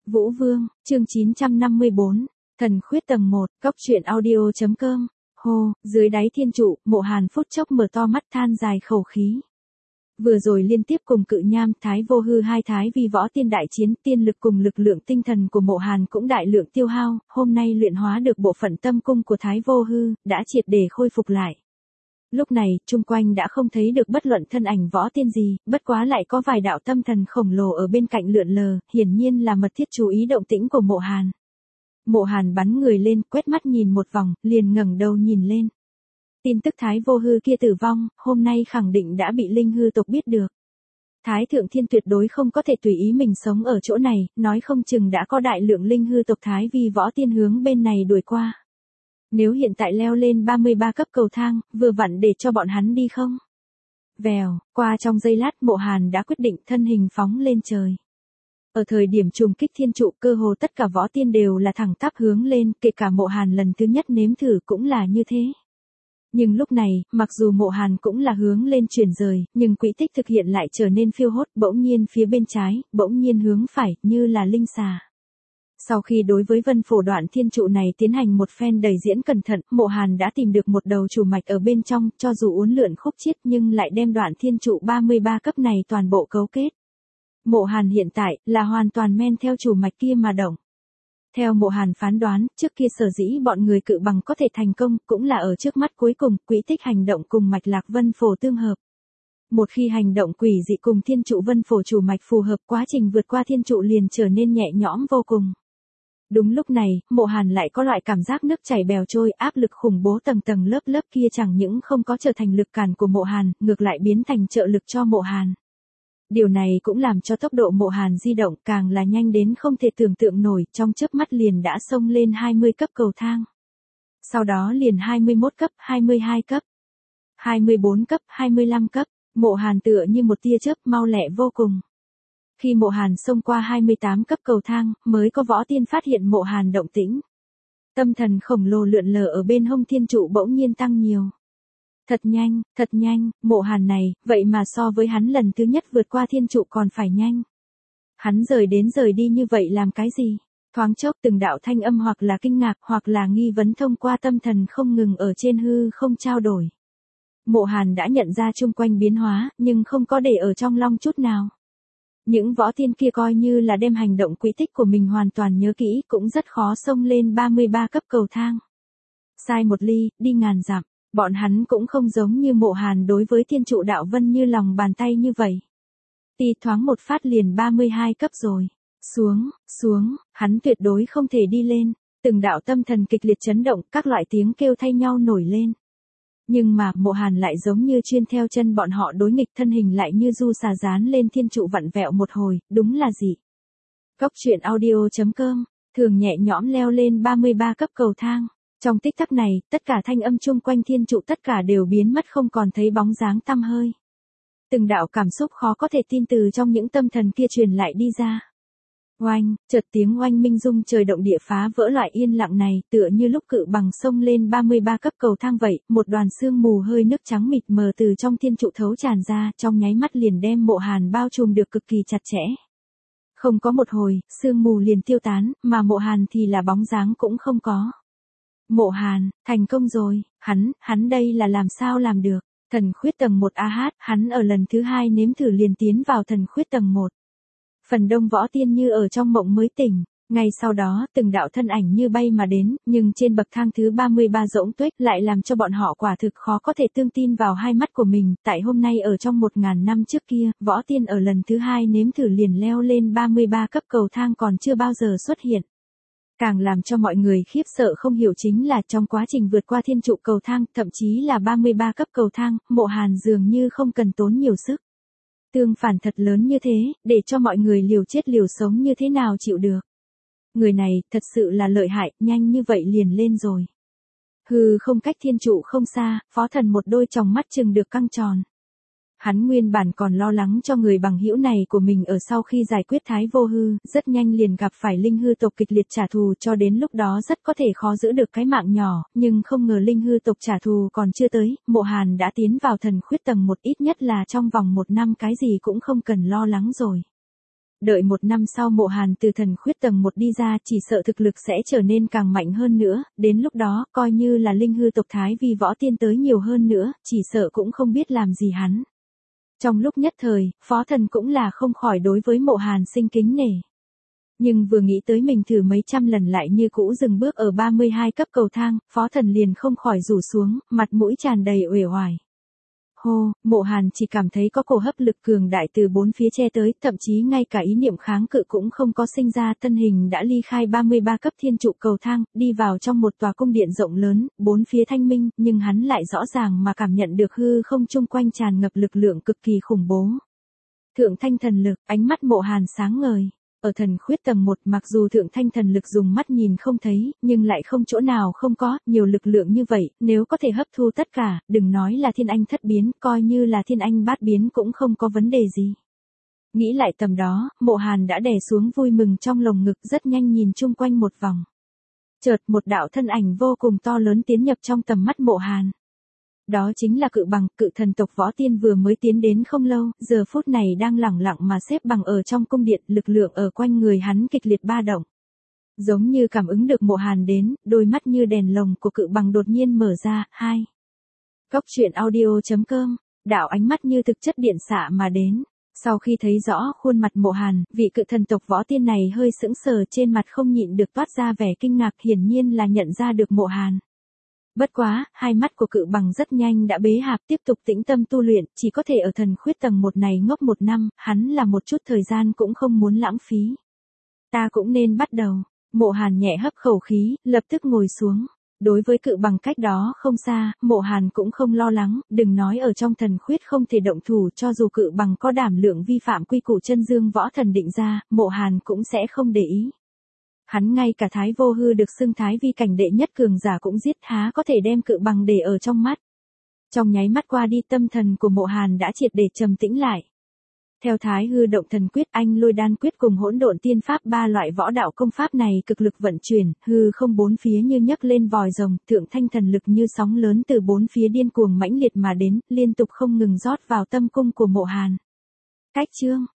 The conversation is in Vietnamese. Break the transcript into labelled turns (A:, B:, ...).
A: Vũ Vương, chương 954, Thần Khuyết tầng 1, Cóc truyện audio.com. Hô, dưới đáy thiên trụ, Mộ Hàn phút chốc mở to mắt than dài khẩu khí. Vừa rồi liên tiếp cùng Cự Nham, Thái Vô Hư hai thái vi võ tiên đại chiến, tiên lực cùng lực lượng tinh thần của Mộ Hàn cũng đại lượng tiêu hao, hôm nay luyện hóa được bộ phận tâm cung của Thái Vô Hư, đã triệt để khôi phục lại. Lúc này, chung quanh đã không thấy được bất luận thân ảnh võ tiên gì, bất quá lại có vài đạo tâm thần khổng lồ ở bên cạnh lượn lờ, hiển nhiên là mật thiết chú ý động tĩnh của Mộ Hàn. Mộ Hàn bắn người lên, quét mắt nhìn một vòng, liền ngẩng đầu nhìn lên. Tin tức Thái Vô Hư kia tử vong, hôm nay khẳng định đã bị linh hư tộc biết được. Thái Thượng Thiên tuyệt đối không có thể tùy ý mình sống ở chỗ này, nói không chừng đã có đại lượng linh hư tộc Thái vi võ tiên hướng bên này đuổi qua. Nếu hiện tại leo lên 33 cấp cầu thang, vừa vặn để cho bọn hắn đi không? Vèo, qua trong giây lát Mộ Hàn đã quyết định thân hình phóng lên trời. Ở thời điểm trùng kích thiên trụ, cơ hồ tất cả võ tiên đều là thẳng tắp hướng lên, kể cả Mộ Hàn lần thứ nhất nếm thử cũng là như thế. Nhưng lúc này, mặc dù Mộ Hàn cũng là hướng lên chuyển rời, nhưng quỹ tích thực hiện lại trở nên phiêu hốt, bỗng nhiên phía bên trái, bỗng nhiên hướng phải, như là linh xà. Sau khi đối với vân phổ đoạn thiên trụ này tiến hành một phen đầy diễn cẩn thận, Mộ Hàn đã tìm được một đầu chủ mạch ở bên trong, cho dù uốn lượn khúc chiết nhưng lại đem đoạn thiên trụ 33 cấp này toàn bộ cấu kết. Mộ Hàn hiện tại là hoàn toàn men theo chủ mạch kia mà động. Theo Mộ Hàn phán đoán, trước kia sở dĩ bọn người Cự Bằng có thể thành công, cũng là ở trước mắt cuối cùng, quỹ tích hành động cùng mạch lạc vân phổ tương hợp. Một khi hành động quỷ dị cùng thiên trụ vân phổ chủ mạch phù hợp, quá trình vượt qua thiên trụ liền trở nên nhẹ nhõm vô cùng. Đúng lúc này, Mộ Hàn lại có loại cảm giác nước chảy bèo trôi, áp lực khủng bố tầng tầng lớp lớp kia chẳng những không có trở thành lực cản của Mộ Hàn, ngược lại biến thành trợ lực cho Mộ Hàn. Điều này cũng làm cho tốc độ Mộ Hàn di động càng là nhanh đến không thể tưởng tượng nổi, trong chớp mắt liền đã xông lên 20 cấp cầu thang. Sau đó liền 21 cấp, 22 cấp, 24 cấp, 25 cấp, Mộ Hàn tựa như một tia chớp mau lẹ vô cùng. Khi Mộ Hàn xông qua 28 cấp cầu thang, mới có võ tiên phát hiện Mộ Hàn động tĩnh. Tâm thần khổng lồ lượn lờ ở bên hông thiên trụ bỗng nhiên tăng nhiều. Thật nhanh, Mộ Hàn này, vậy mà so với hắn lần thứ nhất vượt qua thiên trụ còn phải nhanh. Hắn rời đi như vậy làm cái gì? Thoáng chốc từng đạo thanh âm hoặc là kinh ngạc hoặc là nghi vấn thông qua tâm thần không ngừng ở trên hư không trao đổi. Mộ Hàn đã nhận ra chung quanh biến hóa, nhưng không có để ở trong lòng chút nào. Những võ tiên kia coi như là đem hành động quỹ tích của mình hoàn toàn nhớ kỹ, cũng rất khó xông lên 33 cấp cầu thang. Sai một ly, đi ngàn dặm, bọn hắn cũng không giống như Mộ Hàn đối với thiên trụ đạo vân như lòng bàn tay như vậy. Ti thoáng một phát liền 32 cấp rồi. Xuống, hắn tuyệt đối không thể đi lên. Từng đạo tâm thần kịch liệt chấn động, các loại tiếng kêu thay nhau nổi lên. Nhưng mà, Mộ Hàn lại giống như chuyên theo chân bọn họ đối nghịch, thân hình lại như du xà dán lên thiên trụ vặn vẹo một hồi, đúng là gì? Cóc truyện audio.com, thường nhẹ nhõm leo lên 33 cấp cầu thang. Trong tích tắc này, tất cả thanh âm chung quanh thiên trụ tất cả đều biến mất không còn thấy bóng dáng tăm hơi. Từng đạo cảm xúc khó có thể tin từ trong những tâm thần kia truyền lại đi ra. Oanh, chợt tiếng oanh minh rung trời động địa phá vỡ loại yên lặng này, tựa như lúc Cự Bằng xông lên 33 cấp cầu thang vậy, một đoàn sương mù hơi nước trắng mịt mờ từ trong thiên trụ thấu tràn ra, trong nháy mắt liền đem Mộ Hàn bao trùm được cực kỳ chặt chẽ. Không có một hồi, sương mù liền tiêu tán, mà Mộ Hàn thì là bóng dáng cũng không có. Mộ Hàn, thành công rồi, hắn đây là làm sao làm được? Thần Khuyết tầng 1 hắn ở lần thứ 2 nếm thử liền tiến vào Thần Khuyết tầng 1. Phần đông võ tiên như ở trong mộng mới tỉnh, ngay sau đó từng đạo thân ảnh như bay mà đến, nhưng trên bậc thang thứ 33 rỗng tuếch lại làm cho bọn họ quả thực khó có thể tương tin vào hai mắt của mình, tại hôm nay ở trong 1000 năm trước kia, võ tiên ở lần thứ 2 nếm thử liền leo lên 33 cấp cầu thang còn chưa bao giờ xuất hiện. Càng làm cho mọi người khiếp sợ không hiểu chính là trong quá trình vượt qua thiên trụ cầu thang, thậm chí là 33 cấp cầu thang, Mộ Hàn dường như không cần tốn nhiều sức. Tương phản thật lớn như thế, để cho mọi người liều chết liều sống như thế nào chịu được. Người này, thật sự là lợi hại, nhanh như vậy liền lên rồi. Hư không cách thiên trụ không xa, Phó Thần một đôi tròng mắt chừng được căng tròn. Hắn nguyên bản còn lo lắng cho người bằng hữu này của mình ở sau khi giải quyết Thái Vô Hư, rất nhanh liền gặp phải linh hư tộc kịch liệt trả thù cho đến lúc đó rất có thể khó giữ được cái mạng nhỏ, nhưng không ngờ linh hư tộc trả thù còn chưa tới, Mộ Hàn đã tiến vào Thần Khuyết tầng 1 ít nhất là trong vòng 1 năm cái gì cũng không cần lo lắng rồi. đợi 1 năm sau Mộ Hàn từ thần khuyết tầng 1 đi ra chỉ sợ thực lực sẽ trở nên càng mạnh hơn nữa, đến lúc đó, coi như là linh hư tộc Thái Vi võ tiên tới nhiều hơn nữa, chỉ sợ cũng không biết làm gì hắn. Trong lúc nhất thời, Phó Thần cũng là không khỏi đối với Mộ Hàn sinh kính nể. Nhưng vừa nghĩ tới mình thử mấy trăm lần lại như cũ dừng bước ở 32 cấp cầu thang, Phó Thần liền không khỏi rủ xuống, mặt mũi tràn đầy uể oải. Hô, Mộ Hàn chỉ cảm thấy có cổ hấp lực cường đại từ bốn phía che tới, thậm chí ngay cả ý niệm kháng cự cũng không có sinh ra, thân hình đã ly khai 33 cấp thiên trụ cầu thang, đi vào trong một tòa cung điện rộng lớn, bốn phía thanh minh, nhưng hắn lại rõ ràng mà cảm nhận được hư không chung quanh tràn ngập lực lượng cực kỳ khủng bố. Thượng thanh thần lực, ánh mắt Mộ Hàn sáng ngời. Ở thần khuyết tầng 1 mặc dù thượng thanh thần lực dùng mắt nhìn không thấy, nhưng lại không chỗ nào không có, nhiều lực lượng như vậy, nếu có thể hấp thu tất cả, đừng nói là thiên anh thất biến, coi như là thiên anh bát biến cũng không có vấn đề gì. Nghĩ lại tầm đó, Mộ Hàn đã đè xuống vui mừng trong lồng ngực rất nhanh nhìn chung quanh một vòng. Chợt một đạo thân ảnh vô cùng to lớn tiến nhập trong tầm mắt Mộ Hàn. Đó chính là Cự Bằng, cự thần tộc võ tiên vừa mới tiến đến không lâu, giờ phút này đang lẳng lặng mà xếp bằng ở trong cung điện, lực lượng ở quanh người hắn kịch liệt ba động. Giống như cảm ứng được Mộ Hàn đến, đôi mắt như đèn lồng của Cự Bằng đột nhiên mở ra, Cóc truyện audio.com, đạo ánh mắt như thực chất điện xạ mà đến. Sau khi thấy rõ khuôn mặt Mộ Hàn, vị cự thần tộc võ tiên này hơi sững sờ trên mặt không nhịn được toát ra vẻ kinh ngạc, hiển nhiên là nhận ra được Mộ Hàn. Bất quá, hai mắt của Cự Bằng rất nhanh đã bế hạp tiếp tục tĩnh tâm tu luyện, chỉ có thể ở thần khuyết tầng 1 này ngốc 1 năm, hắn là một chút thời gian cũng không muốn lãng phí. Ta cũng nên bắt đầu. Mộ Hàn nhẹ hấp khẩu khí, lập tức ngồi xuống. Đối với Cự Bằng cách đó không xa, Mộ Hàn cũng không lo lắng, đừng nói ở trong thần khuyết không thể động thủ, cho dù Cự Bằng có đảm lượng vi phạm quy củ chân dương võ thần định ra, Mộ Hàn cũng sẽ không để ý. Hắn ngay cả Thái Vô Hư được xưng Thái Vi cảnh đệ nhất cường giả cũng giết, há có thể đem Cự Bằng để ở trong mắt. Trong nháy mắt qua đi, tâm thần của Mộ Hàn đã triệt để trầm tĩnh lại. Theo Thái Hư động thần quyết, Anh Lôi đan quyết cùng Hỗn độn tiên pháp, ba loại võ đạo công pháp này cực lực vận chuyển, hư không bốn phía như nhấc lên vòi rồng, thượng thanh thần lực như sóng lớn từ bốn phía điên cuồng mãnh liệt mà đến, liên tục không ngừng rót vào tâm cung của Mộ Hàn. Cách chương